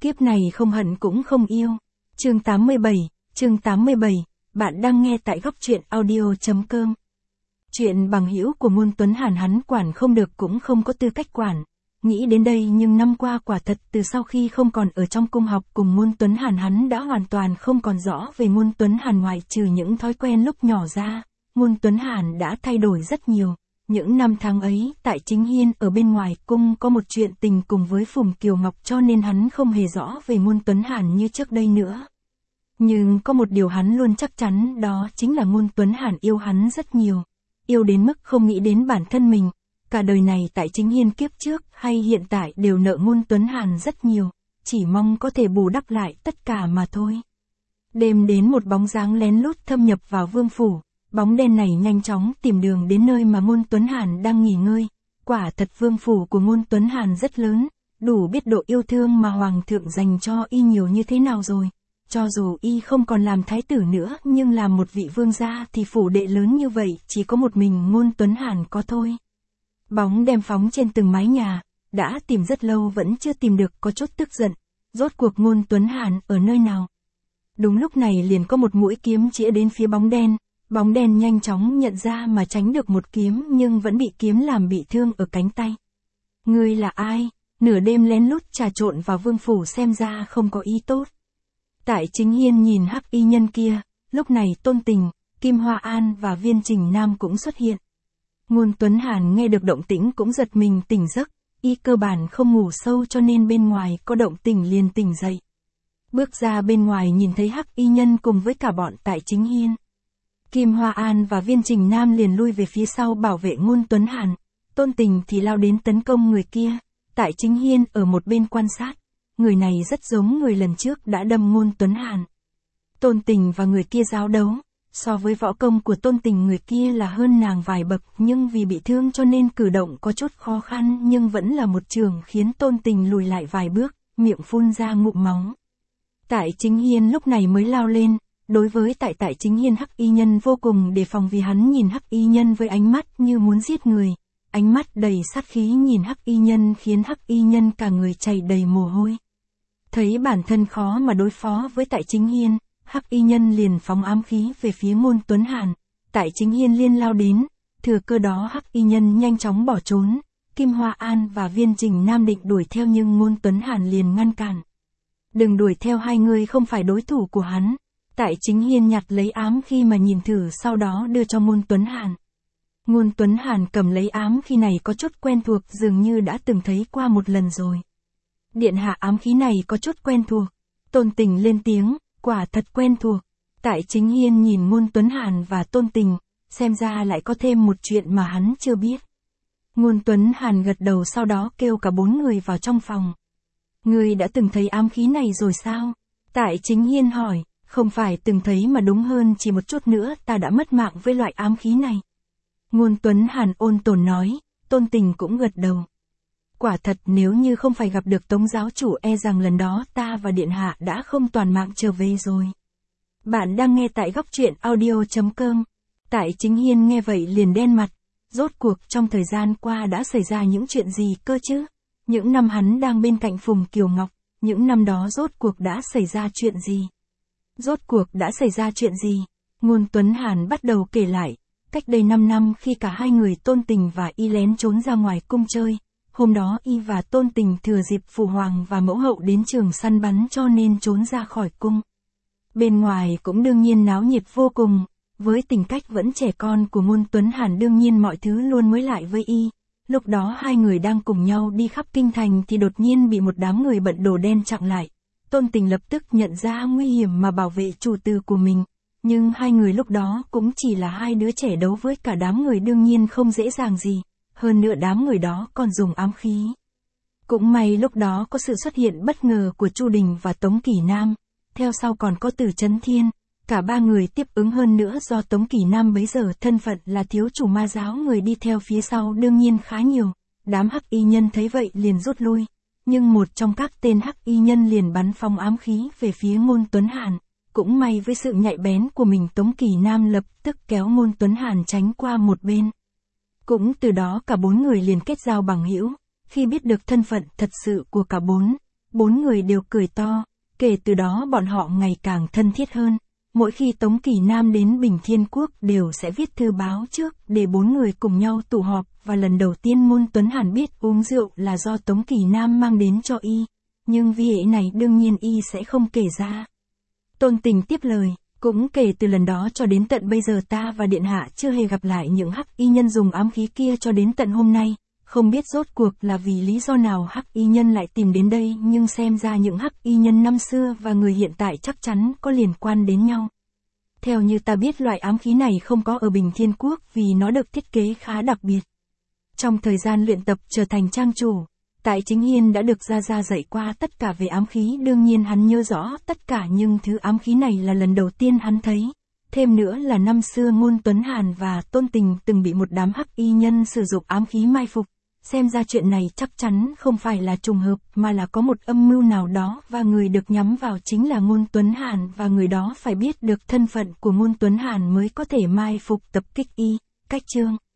Kiếp này không hận cũng không yêu. Chương 87, bạn đang nghe tại góc truyện audio.com. Chuyện bằng hữu của Ngôn Tuấn Hàn hắn quản không được cũng không có tư cách quản. Nghĩ đến đây nhưng năm qua quả thật từ sau khi không còn ở trong cung học cùng Ngôn Tuấn Hàn hắn đã hoàn toàn không còn rõ về Ngôn Tuấn Hàn ngoại trừ những thói quen lúc nhỏ ra. Ngôn Tuấn Hàn đã thay đổi rất nhiều. Những năm tháng ấy, tại Chính Hiên ở bên ngoài cung có một chuyện tình cùng với Phùng Kiều Ngọc cho nên hắn không hề rõ về Ngôn Tuấn Hàn như trước đây nữa. Nhưng có một điều hắn luôn chắc chắn đó chính là Ngôn Tuấn Hàn yêu hắn rất nhiều. Yêu đến mức không nghĩ đến bản thân mình. Cả đời này tại Chính Hiên kiếp trước hay hiện tại đều nợ Ngôn Tuấn Hàn rất nhiều. Chỉ mong có thể bù đắp lại tất cả mà thôi. Đêm đến một bóng dáng lén lút thâm nhập vào vương phủ. Bóng đen này nhanh chóng tìm đường đến nơi mà Ngôn Tuấn Hàn đang nghỉ ngơi. Quả thật vương phủ của Ngôn Tuấn Hàn rất lớn, đủ biết độ yêu thương mà Hoàng thượng dành cho y nhiều như thế nào rồi. Cho dù y không còn làm thái tử nữa nhưng làm một vị vương gia thì phủ đệ lớn như vậy chỉ có một mình Ngôn Tuấn Hàn có thôi. Bóng đêm phóng trên từng mái nhà, đã tìm rất lâu vẫn chưa tìm được có chút tức giận. Rốt cuộc Ngôn Tuấn Hàn ở nơi nào? Đúng lúc này liền có một mũi kiếm chĩa đến phía bóng đen. Bóng đen nhanh chóng nhận ra mà tránh được một kiếm nhưng vẫn bị kiếm làm bị thương ở cánh tay. Ngươi là ai? Nửa đêm lén lút trà trộn vào vương phủ xem ra không có ý tốt. Tại Chính Hiên nhìn hắc y nhân kia, lúc này Tôn Tình, Kim Hoa An và Viên Trình Nam cũng xuất hiện. Ngôn Tuấn Hàn nghe được động tĩnh cũng giật mình tỉnh giấc, y cơ bản không ngủ sâu cho nên bên ngoài có động tĩnh liền tỉnh dậy. Bước ra bên ngoài nhìn thấy hắc y nhân cùng với cả bọn tại Chính Hiên. Kim Hoa An và Viên Trình Nam liền lui về phía sau bảo vệ Ngôn Tuấn Hàn, Tôn Tình thì lao đến tấn công người kia, tại Chính Hiên ở một bên quan sát, người này rất giống người lần trước đã đâm Ngôn Tuấn Hàn. Tôn Tình và người kia giao đấu, so với võ công của Tôn Tình người kia là hơn nàng vài bậc nhưng vì bị thương cho nên cử động có chút khó khăn nhưng vẫn là một trường khiến Tôn Tình lùi lại vài bước, miệng phun ra ngụm máu. Tại Chính Hiên lúc này mới lao lên. Đối với tại Chính Hiên hắc y nhân vô cùng đề phòng vì hắn nhìn hắc y nhân với ánh mắt như muốn giết người. Ánh mắt đầy sát khí nhìn hắc y nhân khiến hắc y nhân cả người chảy đầy mồ hôi. Thấy bản thân khó mà đối phó với tại Chính Hiên, hắc y nhân liền phóng ám khí về phía Ngôn Tuấn Hàn. Tại Chính Hiên liên lao đến, thừa cơ đó hắc y nhân nhanh chóng bỏ trốn. Kim Hoa An và Viên Trình Nam định đuổi theo nhưng Ngôn Tuấn Hàn liền ngăn cản. Đừng đuổi theo, hai người không phải đối thủ của hắn. Tại Chính Hiên nhặt lấy ám khi mà nhìn thử sau đó đưa cho Ngôn Tuấn Hàn. Ngôn Tuấn Hàn cầm lấy ám khi này có chút quen thuộc dường như đã từng thấy qua một lần rồi. Điện hạ, ám khí này có chút quen thuộc. Tôn Tình lên tiếng, quả thật quen thuộc. Tại Chính Hiên nhìn Ngôn Tuấn Hàn và Tôn Tình, xem ra lại có thêm một chuyện mà hắn chưa biết. Ngôn Tuấn Hàn gật đầu sau đó kêu cả bốn người vào trong phòng. Ngươi đã từng thấy ám khí này rồi sao? Tại Chính Hiên hỏi. Không phải từng thấy mà đúng hơn chỉ một chút nữa ta đã mất mạng với loại ám khí này. Ngôn Tuấn Hàn ôn tồn nói, Tôn Tình cũng gật đầu. Quả thật nếu như không phải gặp được Tống giáo chủ e rằng lần đó ta và điện hạ đã không toàn mạng trở về rồi. Bạn đang nghe tại góc truyện audio.com. Tại Chính Hiên nghe vậy liền đen mặt. Rốt cuộc trong thời gian qua đã xảy ra những chuyện gì cơ chứ? Những năm hắn đang bên cạnh Phùng Kiều Ngọc, những năm đó rốt cuộc đã xảy ra chuyện gì? Ngôn Tuấn Hàn bắt đầu kể lại, cách đây 5 năm khi cả hai người Tôn Tình và y lén trốn ra ngoài cung chơi, hôm đó y và Tôn Tình thừa dịp Phụ Hoàng và Mẫu Hậu đến trường săn bắn cho nên trốn ra khỏi cung. Bên ngoài cũng đương nhiên náo nhiệt vô cùng, với tính cách vẫn trẻ con của Ngôn Tuấn Hàn đương nhiên mọi thứ luôn mới lại với y. Lúc đó hai người đang cùng nhau đi khắp kinh thành thì đột nhiên bị một đám người bận đồ đen chặn lại. Tôn Tình lập tức nhận ra nguy hiểm mà bảo vệ chủ tử của mình, nhưng hai người lúc đó cũng chỉ là hai đứa trẻ đấu với cả đám người đương nhiên không dễ dàng gì, hơn nữa đám người đó còn dùng ám khí. Cũng may lúc đó có sự xuất hiện bất ngờ của Chu Đình và Tống Kỷ Nam, theo sau còn có Từ Chấn Thiên, cả ba người tiếp ứng hơn nữa do Tống Kỷ Nam bấy giờ thân phận là thiếu chủ ma giáo người đi theo phía sau đương nhiên khá nhiều, đám hắc y nhân thấy vậy liền rút lui. Nhưng một trong các tên hắc y nhân liền bắn phong ám khí về phía Ngôn Tuấn Hàn. Cũng may với sự nhạy bén của mình Tống Kỷ Nam lập tức kéo Ngôn Tuấn Hàn tránh qua một bên. Cũng từ đó cả bốn người liền kết giao bằng hữu. Khi biết được thân phận thật sự của cả bốn, bốn người đều cười to, kể từ đó bọn họ ngày càng thân thiết hơn. Mỗi khi Tống Kỳ Nam đến Bình Thiên Quốc đều sẽ viết thư báo trước để bốn người cùng nhau tụ họp, và lần đầu tiên Ngôn Tuấn Hàn biết uống rượu là do Tống Kỳ Nam mang đến cho y. Nhưng vì hệ này đương nhiên y sẽ không kể ra. Tôn Tình tiếp lời, cũng kể từ lần đó cho đến tận bây giờ ta và Điện Hạ chưa hề gặp lại những hắc y nhân dùng ám khí kia cho đến tận hôm nay. Không biết rốt cuộc là vì lý do nào hắc y nhân lại tìm đến đây, nhưng xem ra những hắc y nhân năm xưa và người hiện tại chắc chắn có liên quan đến nhau. Theo như ta biết loại ám khí này không có ở Bình Thiên Quốc vì nó được thiết kế khá đặc biệt. Trong thời gian luyện tập trở thành trang chủ, Tại Chính Hiên đã được Gia dạy qua tất cả về ám khí, đương nhiên hắn nhớ rõ tất cả, nhưng thứ ám khí này là lần đầu tiên hắn thấy. Thêm nữa là năm xưa Ngôn Tuấn Hàn và Tôn Tình từng bị một đám hắc y nhân sử dụng ám khí mai phục. Xem ra chuyện này chắc chắn không phải là trùng hợp mà là có một âm mưu nào đó, và người được nhắm vào chính là Ngôn Tuấn Hàn, và người đó phải biết được thân phận của Ngôn Tuấn Hàn mới có thể mai phục tập kích y. Cách chương